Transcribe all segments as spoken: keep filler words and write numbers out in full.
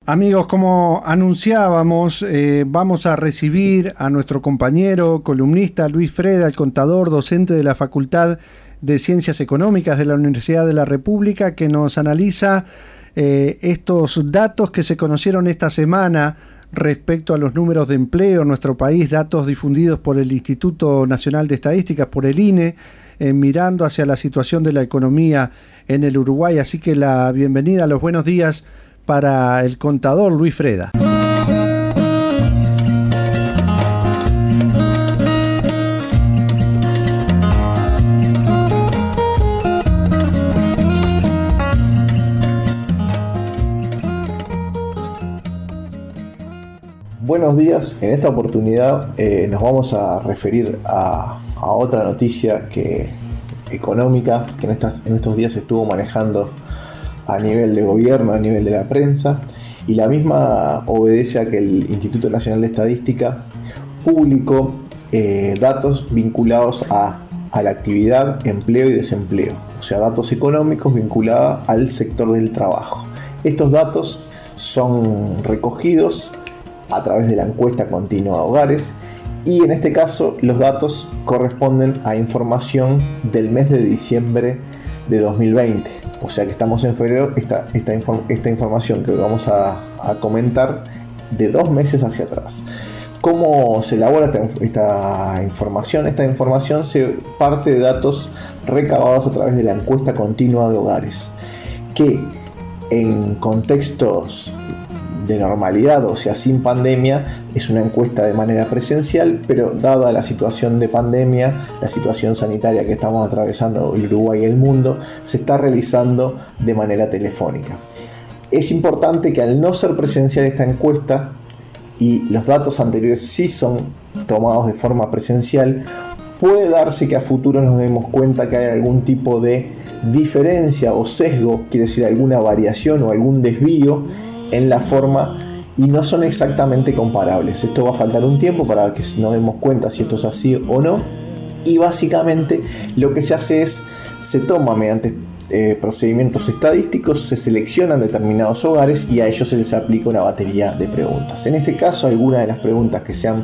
Amigos, como anunciábamos, eh, vamos a recibir a nuestro compañero columnista Luis Freda, el contador, docente de la Facultad de Ciencias Económicas de la Universidad de la República, que nos analiza eh, estos datos que se conocieron esta semana respecto a los números de empleo en nuestro país, datos difundidos por el Instituto Nacional de Estadísticas, por el I N E, eh, mirando hacia la situación de la economía en el Uruguay. Así que la bienvenida, los buenos días para el contador Luis Freda. Buenos días, en esta oportunidad eh, nos vamos a referir a, a otra noticia que, económica que en, estas, en estos días estuvo manejando a nivel de gobierno, a nivel de la prensa, y la misma obedece a que el Instituto Nacional de Estadística publicó eh, datos vinculados a, a la actividad, empleo y desempleo, o sea, datos económicos vinculados al sector del trabajo. Estos datos son recogidos a través de la encuesta continua de hogares, y en este caso los datos corresponden a información del mes de diciembre de dos mil veinte, o sea que estamos en febrero. Esta, esta, inform, esta información que vamos a, a comentar de dos meses hacia atrás. ¿Cómo se elabora esta, esta información? Esta información se parte de datos recabados a través de la encuesta continua de hogares, que en contextos de normalidad, o sea, sin pandemia, es una encuesta de manera presencial, pero dada la situación de pandemia, la situación sanitaria que estamos atravesando el Uruguay y el mundo, se está realizando de manera telefónica. Es importante que al no ser presencial esta encuesta, y los datos anteriores sí son tomados de forma presencial, puede darse que a futuro nos demos cuenta que hay algún tipo de diferencia o sesgo, quiere decir alguna variación o algún desvío en la forma, y no son exactamente comparables. Esto va a faltar un tiempo para que nos demos cuenta si esto es así o no, y básicamente lo que se hace es, se toma mediante eh, procedimientos estadísticos, se seleccionan determinados hogares y a ellos se les aplica una batería de preguntas. En este caso, algunas de las preguntas que se han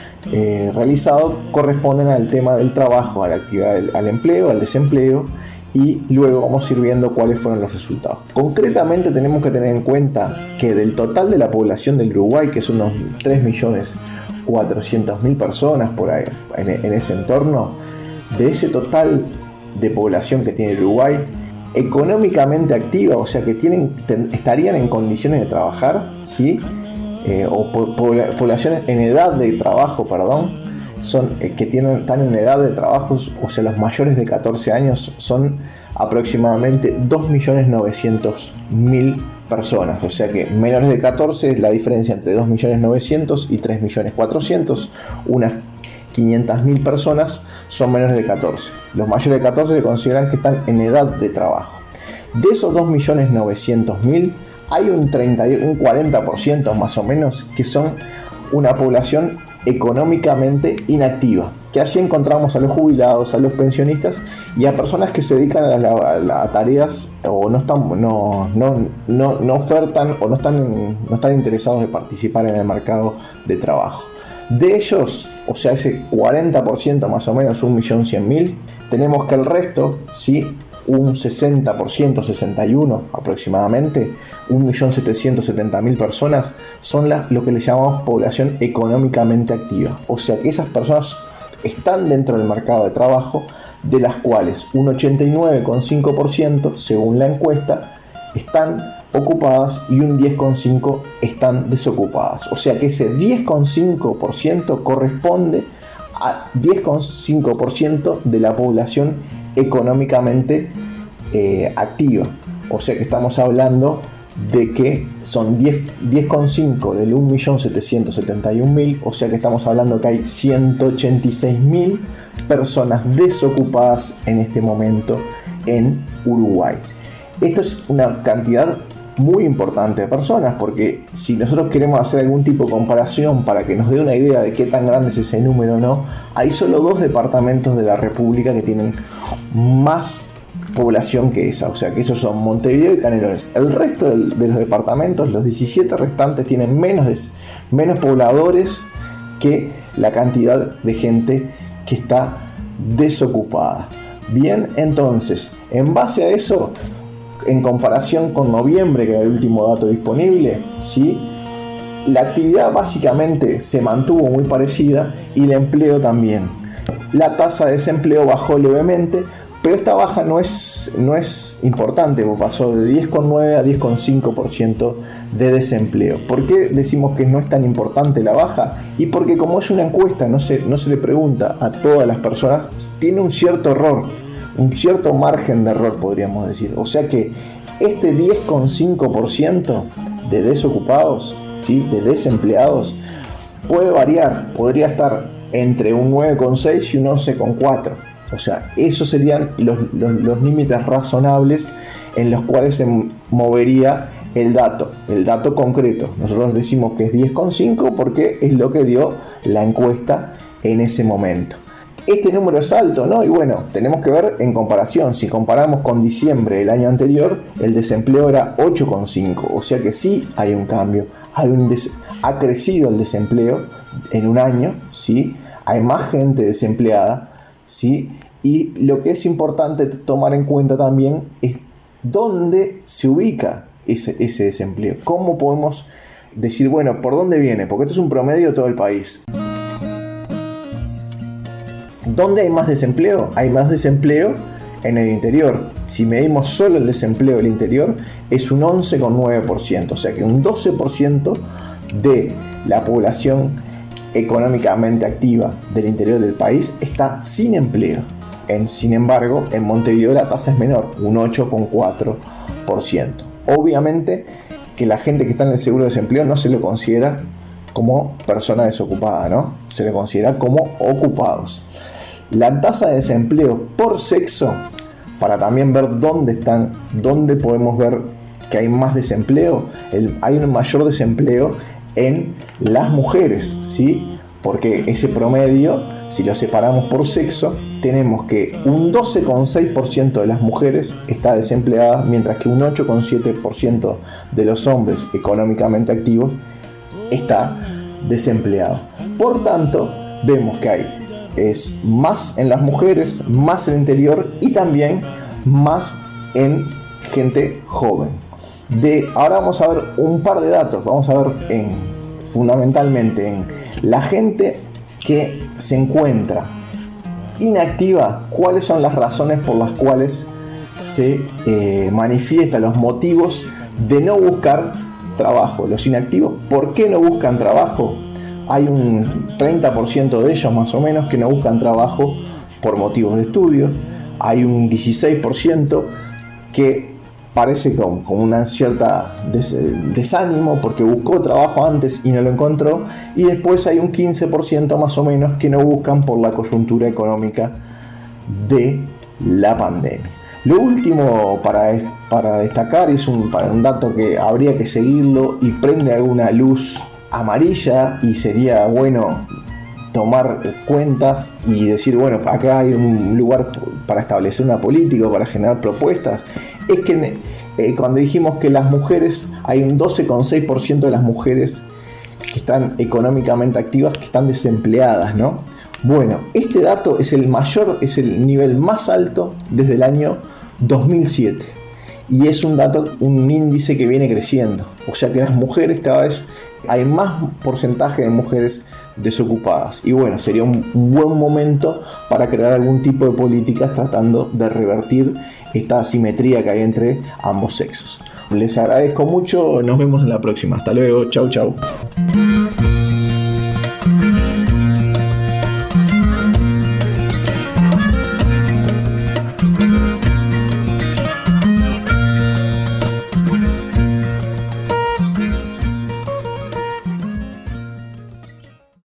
eh, realizado corresponden al tema del trabajo, a la actividad, del, al empleo, al desempleo, y luego vamos a ir viendo cuáles fueron los resultados. Concretamente tenemos que tener en cuenta que del total de la población del Uruguay, que son unos tres millones cuatrocientas mil personas por ahí, en, en ese entorno, de ese total de población que tiene el Uruguay, económicamente activa, o sea que tienen, ten, estarían en condiciones de trabajar, ¿sí? Eh, o po, po, poblaciones en edad de trabajo, perdón, son eh, que tienen, están en edad de trabajo, o sea, los mayores de catorce años, son aproximadamente dos millones novecientos mil personas, o sea que menores de catorce, la diferencia entre dos millones novecientos y tres millones cuatrocientos, unas quinientas mil personas son menores de catorce. Los mayores de catorce se consideran que están en edad de trabajo. De esos dos millones novecientos mil, hay un, treinta, un cuarenta por ciento más o menos que son una población económicamente inactiva, que allí encontramos a los jubilados, a los pensionistas y a personas que se dedican a, la, a, la, a tareas o no están no, no, no, no ofertan o no están, en, no están interesados de participar en el mercado de trabajo. De ellos, o sea, ese cuarenta por ciento más o menos, un millón cien mil, tenemos que el resto, ¿sí?, un sesenta por ciento, sesenta y uno aproximadamente, un millón setecientos setenta mil personas son la, lo que le llamamos población económicamente activa. O sea que esas personas están dentro del mercado de trabajo, de las cuales un ochenta y nueve coma cinco por ciento, según la encuesta, están ocupadas y un diez coma cinco por ciento están desocupadas. O sea que ese diez coma cinco por ciento corresponde a diez coma cinco por ciento de la población económicamente eh, activa. O sea que estamos hablando de que son diez coma cinco del un millón setecientos setenta y un mil, o sea que estamos hablando que hay ciento ochenta y seis mil personas desocupadas en este momento en Uruguay. Esto es una cantidad muy importante de personas, porque si nosotros queremos hacer algún tipo de comparación para que nos dé una idea de qué tan grande es ese número o no, hay solo dos departamentos de la República que tienen más población que esa, o sea que esos son Montevideo y Canelones. El resto del, de los departamentos, los diecisiete restantes, tienen menos, de, menos pobladores que la cantidad de gente que está desocupada. Bien, entonces, en base a eso, en comparación con noviembre, que era el último dato disponible, ¿sí?, la actividad básicamente se mantuvo muy parecida y el empleo también. La tasa de desempleo bajó levemente, pero esta baja no es, no es importante, porque pasó de diez coma nueve a diez coma cinco por ciento de desempleo. ¿Por qué decimos que no es tan importante la baja? Y porque como es una encuesta, no se, no se le pregunta a todas las personas, tiene un cierto error, un cierto margen de error, podríamos decir. O sea que este diez coma cinco por ciento de desocupados, ¿sí?, de desempleados, puede variar, podría estar entre un nueve coma seis y un once coma cuatro. O sea, esos serían los, los, los límites razonables en los cuales se movería el dato, el dato concreto. Nosotros decimos que es diez coma cinco porque es lo que dio la encuesta en ese momento. Este número es alto, ¿no? Y bueno, tenemos que ver en comparación. Si comparamos con diciembre del año anterior, el desempleo era ocho coma cinco. O sea que sí hay un cambio. Hay un des- ha crecido el desempleo en un año, ¿sí? Hay más gente desempleada, ¿sí? Y lo que es importante tomar en cuenta también es dónde se ubica ese, ese desempleo. ¿Cómo podemos decir, bueno, por dónde viene? Porque esto es un promedio de todo el país. ¿Dónde hay más desempleo? Hay más desempleo en el interior. Si medimos solo el desempleo del interior, es un once coma nueve por ciento. O sea que un doce por ciento de la población económicamente activa del interior del país está sin empleo. En, sin embargo, en Montevideo la tasa es menor, un ocho coma cuatro por ciento. Obviamente que la gente que está en el seguro de desempleo no se le considera como persona desocupada, ¿no? Se le considera como ocupados. La tasa de desempleo por sexo, para también ver dónde están, dónde podemos ver que hay más desempleo, el, hay un mayor desempleo en las mujeres, ¿sí? Porque ese promedio, si lo separamos por sexo, tenemos que un doce coma seis por ciento de las mujeres está desempleada, mientras que un ocho coma siete por ciento de los hombres económicamente activos está desempleado. Por tanto, vemos que hay es más en las mujeres, más en el interior y también más en gente joven. De, ahora vamos a ver un par de datos. Vamos a ver en, fundamentalmente en la gente que se encuentra inactiva, cuáles son las razones por las cuales se eh, manifiestan los motivos de no buscar trabajo. Los inactivos, ¿por qué no buscan trabajo? Hay un treinta por ciento de ellos más o menos que no buscan trabajo por motivos de estudio. Hay un dieciséis por ciento que parece con, con una cierta des, desánimo porque buscó trabajo antes y no lo encontró. Y después hay un quince por ciento más o menos que no buscan por la coyuntura económica de la pandemia. Lo último para, para destacar es un, para un dato que habría que seguirlo y prende alguna luz amarilla y sería bueno tomar cuentas y decir, bueno, acá hay un lugar para establecer una política, para generar propuestas. Es que eh, cuando dijimos que las mujeres, hay un doce coma seis por ciento de las mujeres que están económicamente activas que están desempleadas, ¿no? Bueno, este dato es el mayor, es el nivel más alto desde el año dos mil siete y es un dato, un índice que viene creciendo. O sea que las mujeres cada vez hay más porcentaje de mujeres desocupadas y bueno, sería un, un buen momento para crear algún tipo de políticas tratando de revertir esta asimetría que hay entre ambos sexos. Les agradezco mucho, nos vemos en la próxima. Hasta luego, chau chau.